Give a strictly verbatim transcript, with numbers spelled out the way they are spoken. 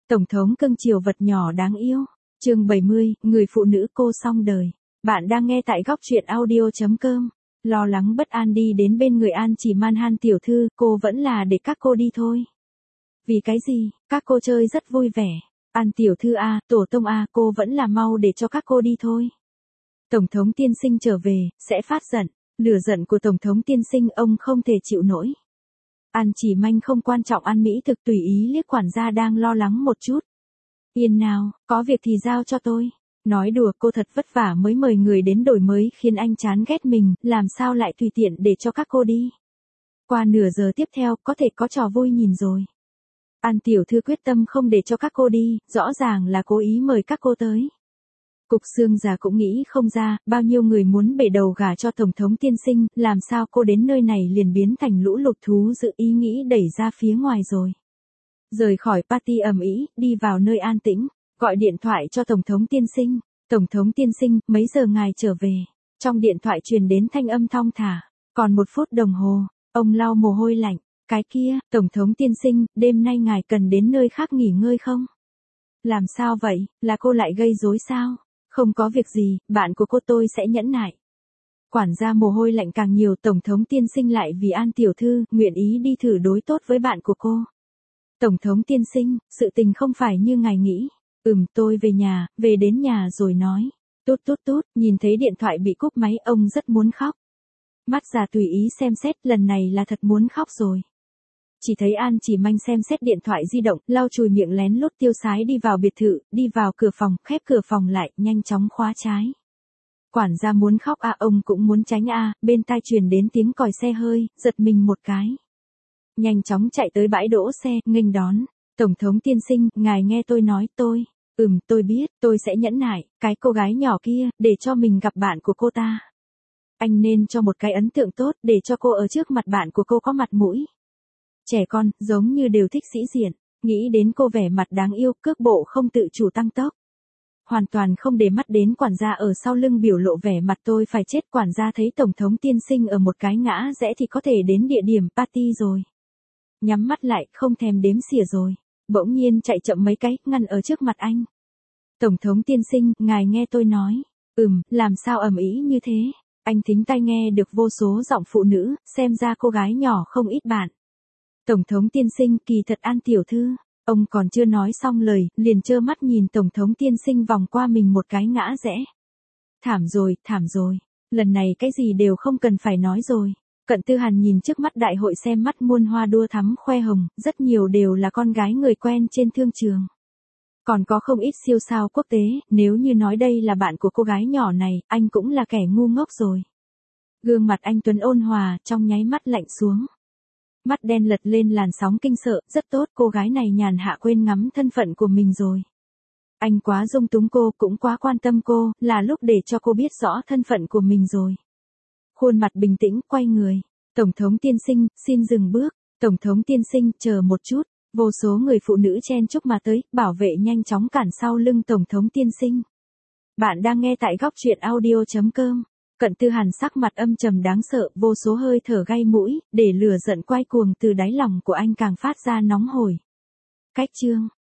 Tổng thống cưng chiều vật nhỏ đáng yêu. Chương bảy mươi, người phụ nữ cô xong đời. Bạn đang nghe tại góc truyện audio chấm com. Lo lắng bất an đi đến bên người An Chỉ Man Han tiểu thư, cô vẫn là để các cô đi thôi. Vì cái gì, các cô chơi rất vui vẻ. An tiểu thư a, tổ tông a, cô vẫn là mau để cho các cô đi thôi. Tổng thống tiên sinh trở về, sẽ phát giận. Lửa giận của Tổng thống tiên sinh ông không thể chịu nổi. An Chỉ Manh không quan trọng ăn mỹ thực tùy ý liếc quản gia đang lo lắng một chút. Yên nào, có việc thì giao cho tôi. Nói đùa cô thật vất vả mới mời người đến đổi mới khiến anh chán ghét mình, làm sao lại tùy tiện để cho các cô đi. Qua nửa giờ tiếp theo có thể có trò vui nhìn rồi. An tiểu thư quyết tâm không để cho các cô đi, rõ ràng là cố ý mời các cô tới. Cục xương già cũng nghĩ không ra, bao nhiêu người muốn bể đầu gả cho Tổng thống tiên sinh, làm sao cô đến nơi này liền biến thành lũ lụt thú dự ý nghĩ đẩy ra phía ngoài rồi. Rời khỏi party ầm ĩ, đi vào nơi an tĩnh, gọi điện thoại cho Tổng thống tiên sinh. Tổng thống tiên sinh, mấy giờ ngài trở về? Trong điện thoại truyền đến thanh âm thong thả. Còn một phút đồng hồ, ông lau mồ hôi lạnh. Cái kia, Tổng thống tiên sinh, đêm nay ngài cần đến nơi khác nghỉ ngơi không? Làm sao vậy, là cô lại gây rối sao? Không có việc gì, bạn của cô tôi sẽ nhẫn nại. Quản gia mồ hôi lạnh càng nhiều, Tổng thống tiên sinh lại vì An tiểu thư, nguyện ý đi thử đối tốt với bạn của cô. Tổng thống tiên sinh, sự tình không phải như ngài nghĩ. Ừm, tôi về nhà, về đến nhà rồi nói. Tút tút tút, nhìn thấy điện thoại bị cúp máy, ông rất muốn khóc. Mắt già tùy ý xem xét, lần này là thật muốn khóc rồi. Chỉ thấy An Chỉ Manh xem xét điện thoại di động, lau chùi miệng lén lút tiêu sái đi vào biệt thự, đi vào cửa phòng, khép cửa phòng lại, nhanh chóng khóa trái. Quản gia muốn khóc à, ông cũng muốn tránh à, bên tai truyền đến tiếng còi xe hơi, giật mình một cái. Nhanh chóng chạy tới bãi đỗ xe, nghênh đón. Tổng thống tiên sinh, ngài nghe tôi nói, tôi, ừm, tôi biết, tôi sẽ nhẫn nại, cái cô gái nhỏ kia, để cho mình gặp bạn của cô ta. Anh nên cho một cái ấn tượng tốt, để cho cô ở trước mặt bạn của cô có mặt mũi. Trẻ con, giống như đều thích sĩ diện, nghĩ đến cô vẻ mặt đáng yêu, cước bộ không tự chủ tăng tốc. Hoàn toàn không để mắt đến quản gia ở sau lưng biểu lộ vẻ mặt tôi phải chết. Quản gia thấy Tổng thống tiên sinh ở một cái ngã rẽ thì có thể đến địa điểm party rồi. Nhắm mắt lại, không thèm đếm xỉa rồi. Bỗng nhiên chạy chậm mấy cái, ngăn ở trước mặt anh. Tổng thống tiên sinh, ngài nghe tôi nói. Ừm, làm sao ầm ĩ như thế? Anh thính tai nghe được vô số giọng phụ nữ, xem ra cô gái nhỏ không ít bạn. Tổng thống tiên sinh, kỳ thật An tiểu thư. Ông còn chưa nói xong lời, liền trơ mắt nhìn Tổng thống tiên sinh vòng qua mình một cái ngã rẽ. Thảm rồi, thảm rồi. Lần này cái gì đều không cần phải nói rồi. Cận Tư Hàn nhìn trước mắt đại hội xem mắt muôn hoa đua thắm khoe hồng, rất nhiều đều là con gái người quen trên thương trường. Còn có không ít siêu sao quốc tế, nếu như nói đây là bạn của cô gái nhỏ này, anh cũng là kẻ ngu ngốc rồi. Gương mặt anh tuấn ôn hòa, trong nháy mắt lạnh xuống. Mắt đen lật lên làn sóng kinh sợ, rất tốt, cô gái này nhàn hạ quên ngắm thân phận của mình rồi. Anh quá dung túng cô, cũng quá quan tâm cô, là lúc để cho cô biết rõ thân phận của mình rồi. Khuôn mặt bình tĩnh, quay người. Tổng thống tiên sinh, xin dừng bước. Tổng thống tiên sinh, chờ một chút. Vô số người phụ nữ chen chúc mà tới, bảo vệ nhanh chóng cản sau lưng Tổng thống tiên sinh. Bạn đang nghe tại góc truyện audio chấm com. Cận Tư Hàn sắc mặt âm trầm đáng sợ, vô số hơi thở gai mũi, để lửa giận quay cuồng từ đáy lòng của anh càng phát ra nóng hổi. Cách chương.